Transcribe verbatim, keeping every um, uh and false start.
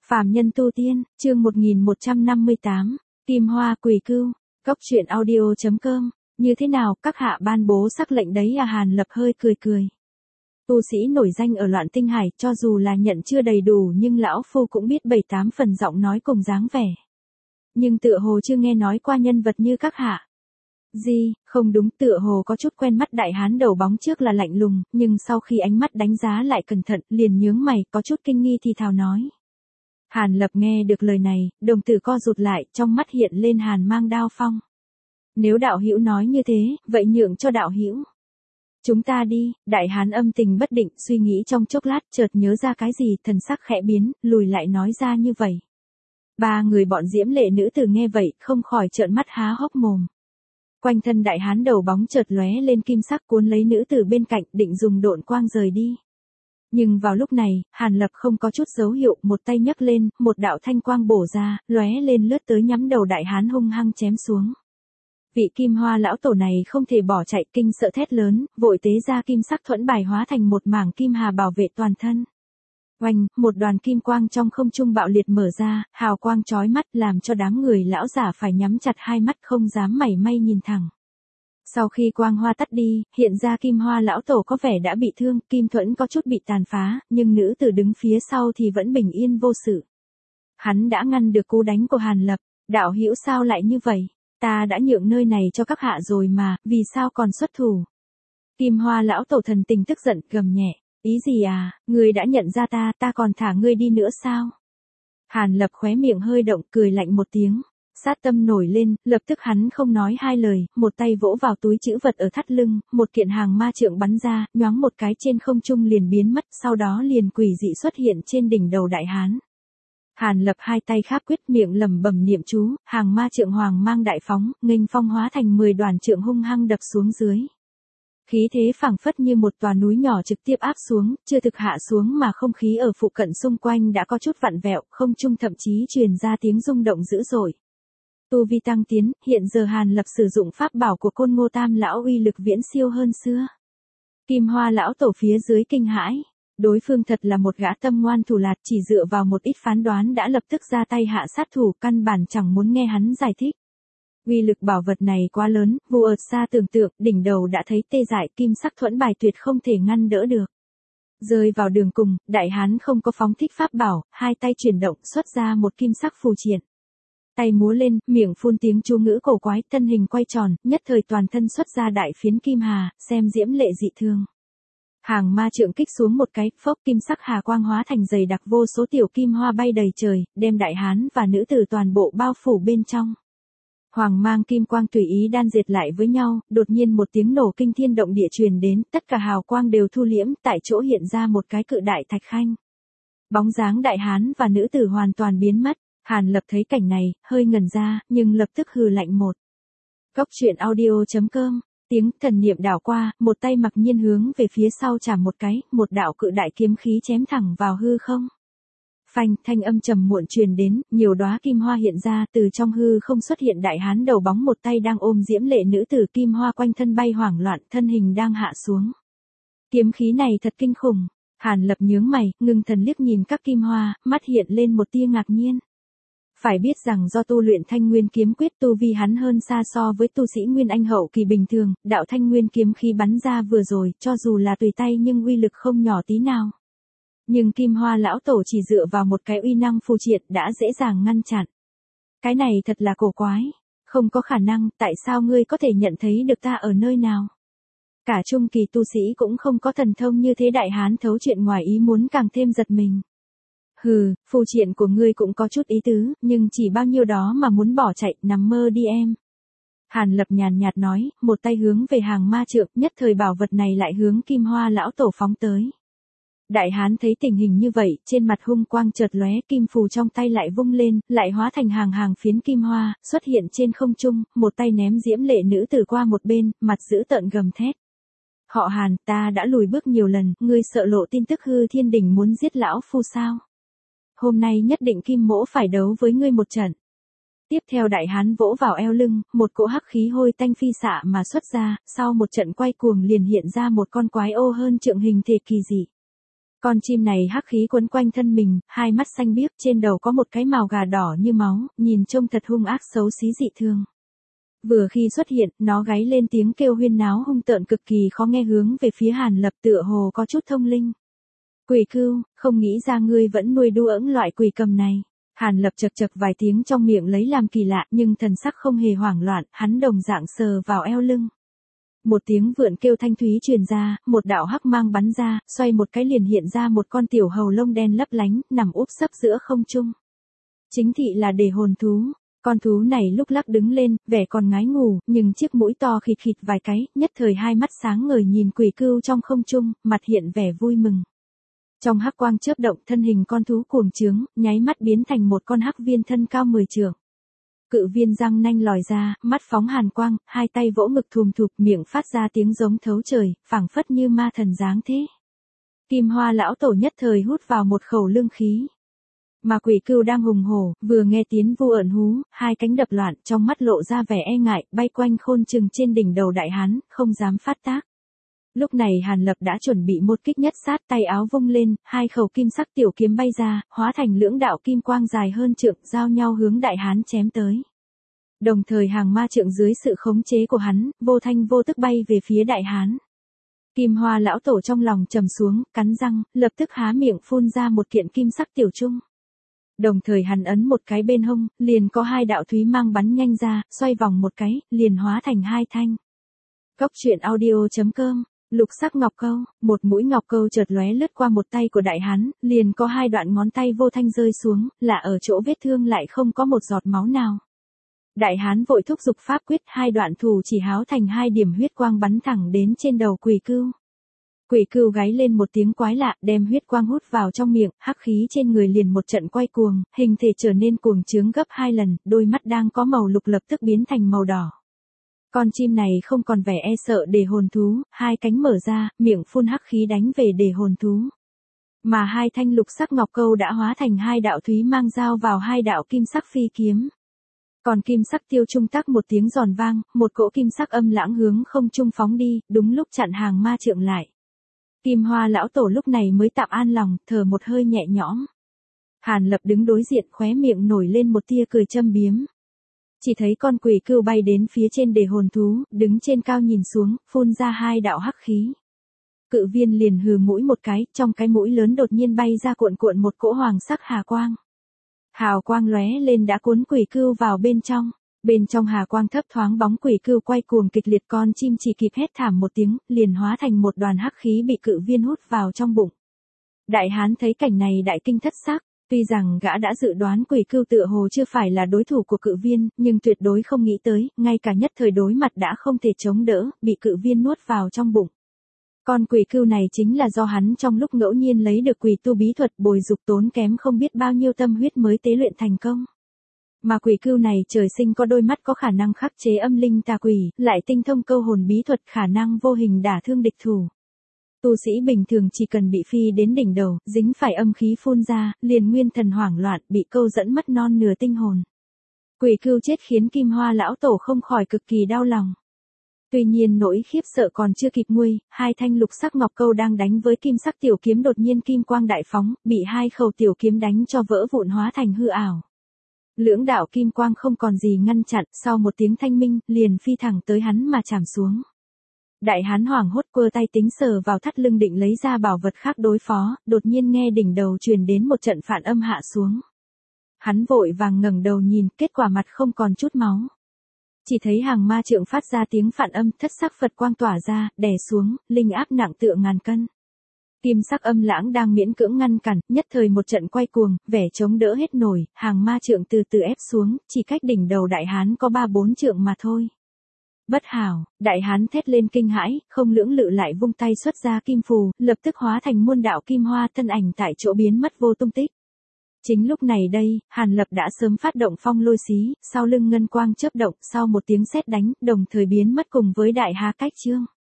Phàm nhân tu tiên, chương một nghìn một trăm năm mươi tám, Kim Hoa Quỳ Cưu, Cốc truyện audio chấm com, như thế nào, các hạ ban bố sắc lệnh đấy à? Hàn Lập hơi cười cười. Tu sĩ nổi danh ở Loạn Tinh Hải, cho dù là nhận chưa đầy đủ nhưng lão phu cũng biết bảy tám phần giọng nói cùng dáng vẻ. Nhưng tựa hồ chưa nghe nói qua nhân vật như các hạ. Gì, không đúng, tựa hồ có chút quen mắt. Đại hán đầu bóng trước là lạnh lùng, nhưng sau khi ánh mắt đánh giá lại cẩn thận, liền nhướng mày, có chút kinh nghi thì thào nói. Hàn Lập nghe được lời này, đồng tử co rụt lại, trong mắt hiện lên hàn mang đao phong. Nếu đạo hữu nói như thế, vậy nhượng cho đạo hữu. Chúng ta đi. Đại hán âm tình bất định, suy nghĩ trong chốc lát, chợt nhớ ra cái gì, thần sắc khẽ biến, lùi lại nói ra như vậy. Ba người bọn diễm lệ nữ tử nghe vậy, không khỏi trợn mắt há hốc mồm. Quanh thân đại hán đầu bóng chợt lóe lên kim sắc, cuốn lấy nữ tử bên cạnh, định dùng độn quang rời đi. Nhưng vào lúc này, Hàn Lập không có chút dấu hiệu, một tay nhấc lên, một đạo thanh quang bổ ra, lóe lên lướt tới nhắm đầu đại hán hung hăng chém xuống. Vị Kim Hoa lão tổ này không thể bỏ chạy, kinh sợ thét lớn, vội tế ra kim sắc thuẫn bài hóa thành một mảng kim hà bảo vệ toàn thân. Oanh, một đoàn kim quang trong không trung bạo liệt mở ra, hào quang chói mắt làm cho đám người lão giả phải nhắm chặt hai mắt không dám mảy may nhìn thẳng. Sau khi quang hoa tắt đi, hiện ra Kim Hoa lão tổ có vẻ đã bị thương, kim thuẫn có chút bị tàn phá, nhưng nữ tử đứng phía sau thì vẫn bình yên vô sự. Hắn đã ngăn được cú đánh của Hàn Lập. Đạo hữu sao lại như vậy? Ta đã nhượng nơi này cho các hạ rồi mà, vì sao còn xuất thủ? Kim Hoa lão tổ thần tình tức giận, gầm nhẹ. Ý gì à, ngươi đã nhận ra ta, ta còn thả ngươi đi nữa sao? Hàn Lập khóe miệng hơi động, cười lạnh một tiếng. Sát tâm nổi lên, lập tức hắn không nói hai lời, một tay vỗ vào túi trữ vật ở thắt lưng, một kiện hàng ma trượng bắn ra, nhoáng một cái trên không trung liền biến mất, sau đó liền quỷ dị xuất hiện trên đỉnh đầu đại hán. Hàn Lập hai tay kháp quyết, miệng lẩm bẩm niệm chú, hàng ma trượng hoàng mang đại phóng, nghênh phong hóa thành mười đoàn trượng hung hăng đập xuống dưới. Khí thế phảng phất như một tòa núi nhỏ trực tiếp áp xuống, chưa thực hạ xuống mà không khí ở phụ cận xung quanh đã có chút vặn vẹo, không trung thậm chí truyền ra tiếng rung động dữ dội. Tu vi tăng tiến, hiện giờ Hàn Lập sử dụng pháp bảo của Côn Ngô Tam lão uy lực viễn siêu hơn xưa. Kim Hoa lão tổ phía dưới kinh hãi, đối phương thật là một gã tâm ngoan thủ lạt, chỉ dựa vào một ít phán đoán đã lập tức ra tay hạ sát thủ, căn bản chẳng muốn nghe hắn giải thích. Uy lực bảo vật này quá lớn, vô ợt xa tưởng tượng, đỉnh đầu đã thấy tê dại, kim sắc thuẫn bài tuyệt không thể ngăn đỡ được. Rơi vào đường cùng, đại hán không có phóng thích pháp bảo, hai tay chuyển động xuất ra một kim sắc phù triện. Tay múa lên, miệng phun tiếng chú ngữ cổ quái, thân hình quay tròn, nhất thời toàn thân xuất ra đại phiến kim hà, xem diễm lệ dị thương. Hàng ma trượng kích xuống một cái, phốc, kim sắc hà quang hóa thành dày đặc vô số tiểu kim hoa bay đầy trời, đem đại hán và nữ tử toàn bộ bao phủ bên trong. Hoàng mang kim quang tùy ý đan dệt lại với nhau, đột nhiên một tiếng nổ kinh thiên động địa truyền đến, tất cả hào quang đều thu liễm, tại chỗ hiện ra một cái cự đại thạch khanh. Bóng dáng đại hán và nữ tử hoàn toàn biến mất. Hàn Lập thấy cảnh này, hơi ngẩn ra, nhưng lập tức hừ lạnh một. Cốc truyện audio chấm com, tiếng thần niệm đảo qua, một tay mặc nhiên hướng về phía sau chạm một cái, một đạo cự đại kiếm khí chém thẳng vào hư không. Phanh, thanh âm trầm muộn truyền đến, nhiều đóa kim hoa hiện ra, từ trong hư không xuất hiện đại hán đầu bóng, một tay đang ôm diễm lệ nữ tử, kim hoa quanh thân bay hoảng loạn, thân hình đang hạ xuống. Kiếm khí này thật kinh khủng. Hàn Lập nhướng mày, ngưng thần liếc nhìn các kim hoa, mắt hiện lên một tia ngạc nhiên. Phải biết rằng do tu luyện Thanh Nguyên kiếm quyết, tu vi hắn hơn xa so với tu sĩ Nguyên Anh hậu kỳ bình thường, đạo Thanh Nguyên kiếm khí bắn ra vừa rồi, cho dù là tùy tay nhưng uy lực không nhỏ tí nào. Nhưng Kim Hoa lão tổ chỉ dựa vào một cái uy năng phù triện đã dễ dàng ngăn chặn. Cái này thật là cổ quái, không có khả năng, tại sao ngươi có thể nhận thấy được ta ở nơi nào? Cả trung kỳ tu sĩ cũng không có thần thông như thế. Đại hán thấu chuyện ngoài ý muốn càng thêm giật mình. Hừ, phù triện của ngươi cũng có chút ý tứ, nhưng chỉ bao nhiêu đó mà muốn bỏ chạy, nằm mơ đi em. Hàn Lập nhàn nhạt nói, một tay hướng về hàng ma trượng, nhất thời bảo vật này lại hướng Kim Hoa lão tổ phóng tới. Đại hán thấy tình hình như vậy, trên mặt hung quang chợt lóe, kim phù trong tay lại vung lên, lại hóa thành hàng hàng phiến kim hoa, xuất hiện trên không trung, một tay ném diễm lệ nữ tử qua một bên, mặt dữ tợn gầm thét. Họ Hàn, ta đã lùi bước nhiều lần, ngươi sợ lộ tin tức hư thiên đỉnh muốn giết lão phu sao? Hôm nay nhất định Kim Mỗ phải đấu với ngươi một trận. Tiếp theo đại hán vỗ vào eo lưng, một cỗ hắc khí hôi tanh phi xạ mà xuất ra, sau một trận quay cuồng liền hiện ra một con quái ô hơn trượng hình thể kỳ dị. Con chim này hắc khí quấn quanh thân mình, hai mắt xanh biếc, trên đầu có một cái mào gà đỏ như máu, nhìn trông thật hung ác xấu xí dị thường. Vừa khi xuất hiện, nó gáy lên tiếng kêu huyên náo hung tợn cực kỳ khó nghe hướng về phía Hàn Lập, tựa hồ có chút thông linh. Quỷ cưu, không nghĩ ra ngươi vẫn nuôi đu ỡng loại quỷ cầm này. Hàn Lập chật chật vài tiếng trong miệng lấy làm kỳ lạ, nhưng thần sắc không hề hoảng loạn, hắn đồng dạng sờ vào eo lưng. Một tiếng vượn kêu thanh thúy truyền ra, một đạo hắc mang bắn ra, xoay một cái liền hiện ra một con tiểu hầu lông đen lấp lánh, nằm úp sấp giữa không trung. Chính thị là đề hồn thú. Con thú này lúc lắc đứng lên, vẻ còn ngái ngủ, nhưng chiếc mũi to khịt khịt vài cái, nhất thời hai mắt sáng ngời nhìn quỷ cưu trong không trung, mặt hiện vẻ vui mừng. Trong hắc quang chớp động, thân hình con thú cuồng trướng, nháy mắt biến thành một con hắc viên thân cao mười trượng. Cự viên răng nanh lòi ra, mắt phóng hàn quang, hai tay vỗ ngực thùm thụp, miệng phát ra tiếng giống thấu trời, phảng phất như ma thần dáng thế. Kim Hoa lão tổ nhất thời hút vào một khẩu lương khí. Mà quỷ cưu đang hùng hổ, vừa nghe tiếng vu ẩn hú, hai cánh đập loạn, trong mắt lộ ra vẻ e ngại, bay quanh khôn chừng trên đỉnh đầu đại hán, không dám phát tác. Lúc này Hàn Lập đã chuẩn bị một kích nhất sát, tay áo vung lên, hai khẩu kim sắc tiểu kiếm bay ra, hóa thành lưỡng đạo kim quang dài hơn trượng, giao nhau hướng đại hán chém tới. Đồng thời hàng ma trượng dưới sự khống chế của hắn, vô thanh vô tức bay về phía đại hán. Kim Hoa lão tổ trong lòng trầm xuống, cắn răng, lập tức há miệng phun ra một kiện kim sắc tiểu trung. Đồng thời hắn ấn một cái bên hông, liền có hai đạo thúy mang bắn nhanh ra, xoay vòng một cái, liền hóa thành hai thanh. Cốc truyện audio chấm com, lục sắc ngọc câu, một mũi ngọc câu chợt lóe lướt qua một tay của đại hán, liền có hai đoạn ngón tay vô thanh rơi xuống, là ở chỗ vết thương lại không có một giọt máu nào. Đại hán vội thúc giục pháp quyết, hai đoạn thủ chỉ háo thành hai điểm huyết quang bắn thẳng đến trên đầu quỷ cưu. Quỷ cưu gáy lên một tiếng quái lạ, đem huyết quang hút vào trong miệng, hắc khí trên người liền một trận quay cuồng, hình thể trở nên cuồng trướng gấp hai lần, đôi mắt đang có màu lục lập tức biến thành màu đỏ. Con chim này không còn vẻ e sợ đề hồn thú, hai cánh mở ra, miệng phun hắc khí đánh về đề hồn thú. Mà hai thanh lục sắc ngọc câu đã hóa thành hai đạo thúy mang dao vào hai đạo kim sắc phi kiếm. Còn kim sắc tiêu trung tắc một tiếng giòn vang, một cỗ kim sắc âm lãng hướng không trung phóng đi, đúng lúc chặn hàng ma trượng lại. Kim Hoa lão tổ lúc này mới tạm an lòng, thở một hơi nhẹ nhõm. Hàn Lập đứng đối diện, khóe miệng nổi lên một tia cười châm biếm. Chỉ thấy con quỷ cưu bay đến phía trên đề hồn thú, đứng trên cao nhìn xuống, phun ra hai đạo hắc khí. Cự viên liền hừ mũi một cái, trong cái mũi lớn đột nhiên bay ra cuộn cuộn một cỗ hoàng sắc hà quang. Hào quang lóe lên đã cuốn quỷ cưu vào bên trong. Bên trong hà quang thấp thoáng bóng quỷ cưu quay cuồng kịch liệt, con chim chỉ kịp hét thảm một tiếng, liền hóa thành một đoàn hắc khí bị cự viên hút vào trong bụng. Đại hán thấy cảnh này đại kinh thất sắc, tuy rằng gã đã dự đoán quỷ cưu tựa hồ chưa phải là đối thủ của cự viên, nhưng tuyệt đối không nghĩ tới, ngay cả nhất thời đối mặt đã không thể chống đỡ, bị cự viên nuốt vào trong bụng. Con quỷ cưu này chính là do hắn trong lúc ngẫu nhiên lấy được quỷ tu bí thuật bồi dục tốn kém không biết bao nhiêu tâm huyết mới tế luyện thành công. Mà quỷ cưu này trời sinh có đôi mắt có khả năng khắc chế âm linh tà quỷ, lại tinh thông câu hồn bí thuật, khả năng vô hình đả thương địch thủ. Tu sĩ bình thường chỉ cần bị phi đến đỉnh đầu, dính phải âm khí phun ra, liền nguyên thần hoảng loạn, bị câu dẫn mất non nửa tinh hồn. Quỷ cưu chết khiến Kim Hoa lão tổ không khỏi cực kỳ đau lòng. Tuy nhiên nỗi khiếp sợ còn chưa kịp nguôi, hai thanh lục sắc ngọc câu đang đánh với kim sắc tiểu kiếm đột nhiên kim quang đại phóng, bị hai khẩu tiểu kiếm đánh cho vỡ vụn hóa thành hư ảo. Lưỡng đạo kim quang không còn gì ngăn chặn, sau một tiếng thanh minh, liền phi thẳng tới hắn mà chạm xuống. Đại hán hoảng hốt quơ tay tính sờ vào thắt lưng định lấy ra bảo vật khác đối phó, đột nhiên nghe đỉnh đầu truyền đến một trận phản âm hạ xuống. Hắn vội vàng ngẩng đầu nhìn, kết quả mặt không còn chút máu. Chỉ thấy hàng ma trượng phát ra tiếng phản âm, thất sắc Phật quang tỏa ra, đè xuống, linh áp nặng tựa ngàn cân. Kim sắc âm lãng đang miễn cưỡng ngăn cản, nhất thời một trận quay cuồng, vẻ chống đỡ hết nổi, hàng ma trượng từ từ ép xuống, chỉ cách đỉnh đầu đại hán có ba bốn trượng mà thôi. Bất hảo, đại hán thét lên kinh hãi, không lưỡng lự lại vung tay xuất ra kim phù, lập tức hóa thành muôn đạo kim hoa, thân ảnh tại chỗ biến mất vô tung tích. Chính lúc này đây, Hàn Lập đã sớm phát động phong lôi xí, sau lưng ngân quang chớp động, sau một tiếng sét đánh, đồng thời biến mất cùng với đại hà cách chương.